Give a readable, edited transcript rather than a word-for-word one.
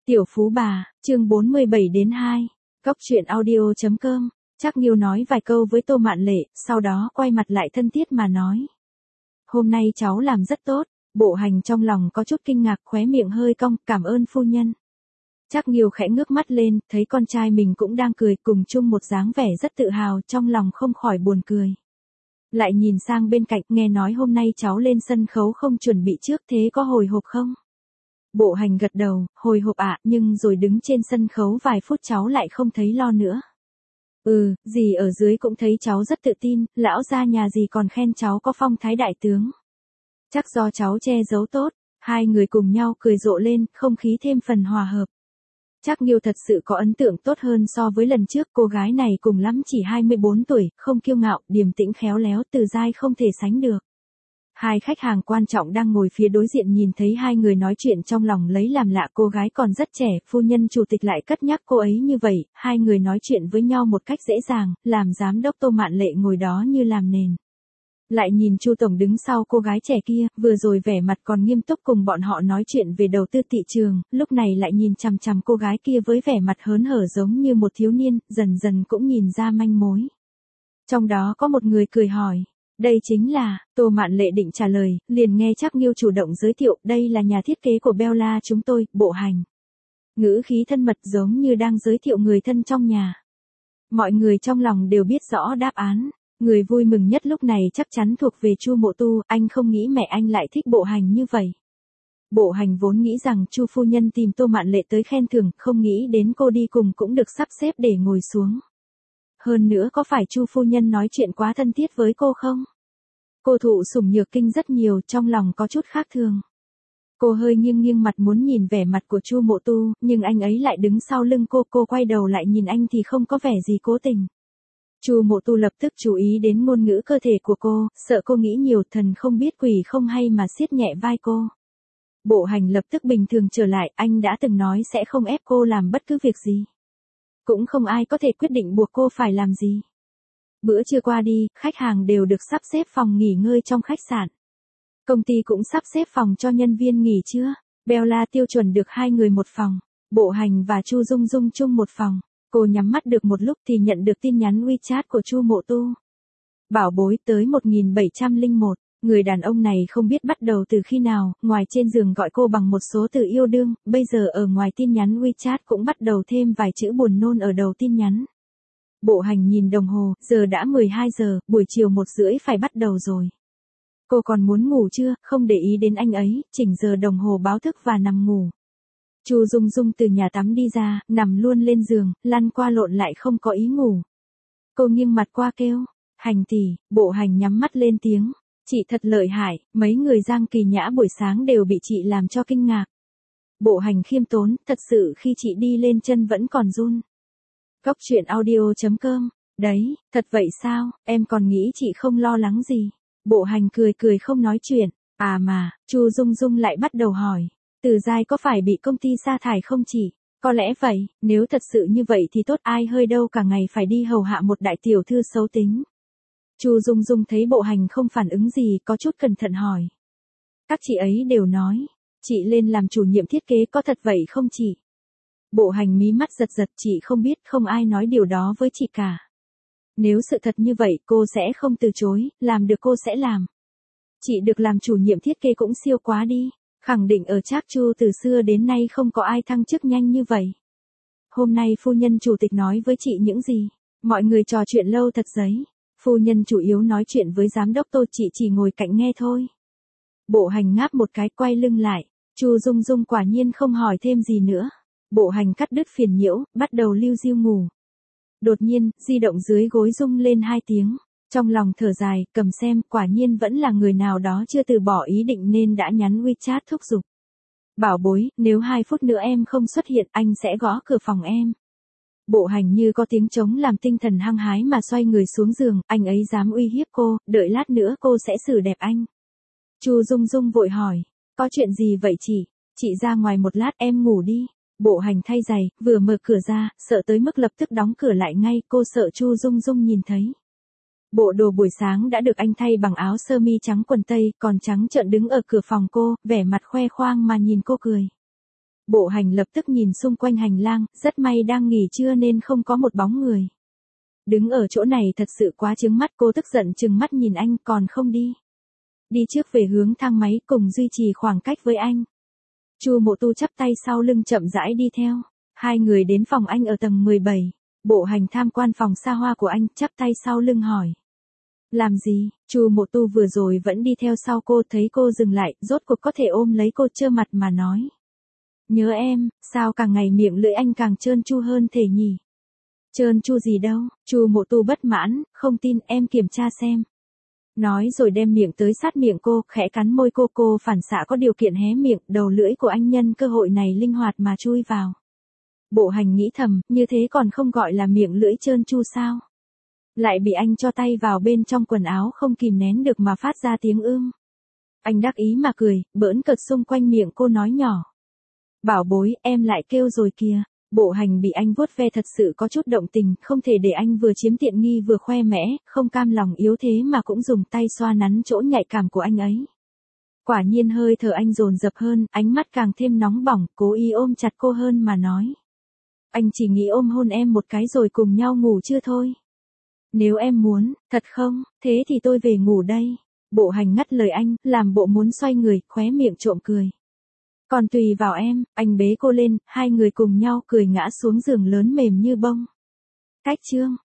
Tiểu Phú Bà, chương 47-2, Cóc truyện audio.com. Trác Nghiêu nói vài câu với Tô Mạn Lệ, sau đó quay mặt lại thân thiết mà nói. Hôm nay cháu làm rất tốt. Bộ Hành trong lòng có chút kinh ngạc, khóe miệng hơi cong, cảm ơn phu nhân. Trác Nghiêu khẽ ngước mắt lên, thấy con trai mình cũng đang cười, cùng chung một dáng vẻ rất tự hào, trong lòng không khỏi buồn cười. Lại nhìn sang bên cạnh, nghe nói hôm nay cháu lên sân khấu không chuẩn bị trước, thế có hồi hộp không? Bộ Hành gật đầu, hồi hộp ạ, nhưng rồi đứng trên sân khấu vài phút cháu lại không thấy lo nữa. Dì ở dưới cũng thấy cháu rất tự tin, lão gia nhà dì còn khen cháu có phong thái đại tướng. Chắc do cháu che giấu tốt. Hai người cùng nhau cười rộ lên, không khí thêm phần hòa hợp. Trác Nghiêu thật sự có ấn tượng tốt hơn so với lần trước, cô gái này cùng lắm chỉ 24 tuổi, không kiêu ngạo, điềm tĩnh khéo léo, từ dai không thể sánh được. Hai khách hàng quan trọng đang ngồi phía đối diện nhìn thấy hai người nói chuyện trong lòng lấy làm lạ, cô gái còn rất trẻ, phu nhân chủ tịch lại cất nhắc cô ấy như vậy, hai người nói chuyện với nhau một cách dễ dàng, làm giám đốc Tô Mạn Lệ ngồi đó như làm nền. Lại nhìn Chu tổng đứng sau cô gái trẻ kia, vừa rồi vẻ mặt còn nghiêm túc cùng bọn họ nói chuyện về đầu tư thị trường, lúc này lại nhìn chằm chằm cô gái kia với vẻ mặt hớn hở giống như một thiếu niên, dần dần cũng nhìn ra manh mối. Trong đó có một người cười hỏi, đây chính là, Tô Mạn Lệ định trả lời, liền nghe Trác Nghiêu chủ động giới thiệu, đây là nhà thiết kế của Bella chúng tôi, Bộ Hành. Ngữ khí thân mật giống như đang giới thiệu người thân trong nhà. Mọi người trong lòng đều biết rõ đáp án. Người vui mừng nhất lúc này chắc chắn thuộc về Chu Mộ Tu, anh không nghĩ mẹ anh lại thích Bộ Hành như vậy. Bộ Hành vốn nghĩ rằng Chu phu nhân tìm Tô Mạn Lệ tới khen thưởng, không nghĩ đến cô đi cùng cũng được sắp xếp để ngồi xuống. Hơn nữa có phải Chu phu nhân nói chuyện quá thân thiết với cô không? Cô thụ sủng nhược kinh rất nhiều, trong lòng có chút khác thường. Cô hơi nghiêng mặt muốn nhìn vẻ mặt của Chu Mộ Tu, nhưng anh ấy lại đứng sau lưng cô quay đầu lại nhìn anh thì không có vẻ gì cố tình. Chu Mộ Tu lập tức chú ý đến ngôn ngữ cơ thể của cô, sợ cô nghĩ nhiều, thần không biết quỷ không hay mà siết nhẹ vai cô. Bộ Hành lập tức bình thường trở lại, anh đã từng nói sẽ không ép cô làm bất cứ việc gì. Cũng không ai có thể quyết định buộc cô phải làm gì. Bữa trưa qua đi, khách hàng đều được sắp xếp phòng nghỉ ngơi trong khách sạn. Công ty cũng sắp xếp phòng cho nhân viên nghỉ trưa. Bella tiêu chuẩn được 2 người một phòng. Bộ Hành và Chu Dung Dung chung một phòng. Cô nhắm mắt được một lúc thì nhận được tin nhắn WeChat của Chu Mộ Tu. Bảo bối tới 1701. Người đàn ông này không biết bắt đầu từ khi nào, ngoài trên giường gọi cô bằng một số từ yêu đương, bây giờ ở ngoài tin nhắn WeChat cũng bắt đầu thêm vài chữ buồn nôn ở đầu tin nhắn. Bộ Hành nhìn đồng hồ, giờ đã 12 giờ, buổi chiều 1:30 phải bắt đầu rồi. Cô còn muốn ngủ chưa, không để ý đến anh ấy, chỉnh giờ đồng hồ báo thức và nằm ngủ. Chu Dung Dung từ nhà tắm đi ra, nằm luôn lên giường, lăn qua lộn lại không có ý ngủ. Cô nghiêng mặt qua kêu, Hành tỷ. Bộ Hành nhắm mắt lên tiếng, chị thật lợi hại, mấy người Giang Kỳ Nhã buổi sáng đều bị chị làm cho kinh ngạc. Bộ Hành khiêm tốn, thật sự khi chị đi lên chân vẫn còn run. Cóc truyện audio.com, đấy, thật vậy sao, em còn nghĩ chị không lo lắng gì. Bộ Hành cười không nói chuyện, mà, Chu Dung Dung lại bắt đầu hỏi. Từ Giai có phải bị công ty sa thải không chị? Có lẽ vậy, nếu thật sự như vậy thì tốt, ai hơi đâu cả ngày phải đi hầu hạ một đại tiểu thư xấu tính. Chu Dung Dung thấy Bộ Hành không phản ứng gì, có chút cẩn thận hỏi. Các chị ấy đều nói, chị lên làm chủ nhiệm thiết kế có thật vậy không chị? Bộ Hành mí mắt giật, chị không biết, không ai nói điều đó với chị cả. Nếu sự thật như vậy cô sẽ không từ chối, làm được cô sẽ làm. Chị được làm chủ nhiệm thiết kế cũng siêu quá đi. Khẳng định ở Trác Chu từ xưa đến nay không có ai thăng chức nhanh như vậy. Hôm nay phu nhân chủ tịch nói với chị những gì? Mọi người trò chuyện lâu thật giấy. Phu nhân chủ yếu nói chuyện với giám đốc Tô, chị chỉ ngồi cạnh nghe thôi. Bộ Hành ngáp một cái quay lưng lại. Chu Dung Dung quả nhiên không hỏi thêm gì nữa. Bộ Hành cắt đứt phiền nhiễu, bắt đầu liu riu ngủ. Đột nhiên, di động dưới gối rung lên 2 tiếng. Trong lòng thở dài, cầm xem, quả nhiên vẫn là người nào đó chưa từ bỏ ý định nên đã nhắn WeChat thúc giục. Bảo bối, nếu 2 phút nữa em không xuất hiện, anh sẽ gõ cửa phòng em. Bộ Hành như có tiếng trống làm tinh thần hăng hái mà xoay người xuống giường, anh ấy dám uy hiếp cô, đợi lát nữa cô sẽ xử đẹp anh. Chu Dung Dung vội hỏi, có chuyện gì vậy chị ra ngoài một lát em ngủ đi. Bộ Hành thay giày, vừa mở cửa ra, sợ tới mức lập tức đóng cửa lại ngay, cô sợ Chu Dung Dung nhìn thấy. Bộ đồ buổi sáng đã được anh thay bằng áo sơ mi trắng quần tây, còn trắng trợn đứng ở cửa phòng cô, vẻ mặt khoe khoang mà nhìn cô cười. Bộ Hành lập tức nhìn xung quanh hành lang, rất may đang nghỉ trưa nên không có một bóng người. Đứng ở chỗ này thật sự quá chướng mắt, cô tức giận trừng mắt nhìn anh còn không đi. Đi trước về hướng thang máy cùng duy trì khoảng cách với anh. Chu Mộ Tu chắp tay sau lưng chậm rãi đi theo. Hai người đến phòng anh ở tầng 17. Bộ Hành tham quan phòng xa hoa của anh, chắp tay sau lưng hỏi. Làm gì? Chu Mộ Tu vừa rồi vẫn đi theo sau cô, thấy cô dừng lại, rốt cuộc có thể ôm lấy cô trơ mặt mà nói. Nhớ em, sao càng ngày miệng lưỡi anh càng trơn tru hơn thể nhỉ? Trơn tru gì đâu? Chu Mộ Tu bất mãn, không tin em kiểm tra xem. Nói rồi đem miệng tới sát miệng cô, khẽ cắn môi cô phản xạ có điều kiện hé miệng, đầu lưỡi của anh nhân cơ hội này linh hoạt mà chui vào. Bộ Hành nghĩ thầm, như thế còn không gọi là miệng lưỡi trơn tru sao? Lại bị anh cho tay vào bên trong quần áo không kìm nén được mà phát ra tiếng ưm. Anh đắc ý mà cười, bỡn cợt xung quanh miệng cô nói nhỏ. Bảo bối, em lại kêu rồi kìa. Bộ Hành bị anh vuốt ve thật sự có chút động tình, không thể để anh vừa chiếm tiện nghi vừa khoe mẽ, không cam lòng yếu thế mà cũng dùng tay xoa nắn chỗ nhạy cảm của anh ấy. Quả nhiên hơi thở anh dồn dập hơn, ánh mắt càng thêm nóng bỏng, cố ý ôm chặt cô hơn mà nói. Anh chỉ nghĩ ôm hôn em một cái rồi cùng nhau ngủ chưa thôi. Nếu em muốn, thật không, thế thì tôi về ngủ đây. Bộ Hành ngắt lời anh, làm bộ muốn xoay người, khóe miệng trộm cười. Còn tùy vào em, anh bế cô lên, hai người cùng nhau cười ngã xuống giường lớn mềm như bông. Cách chương.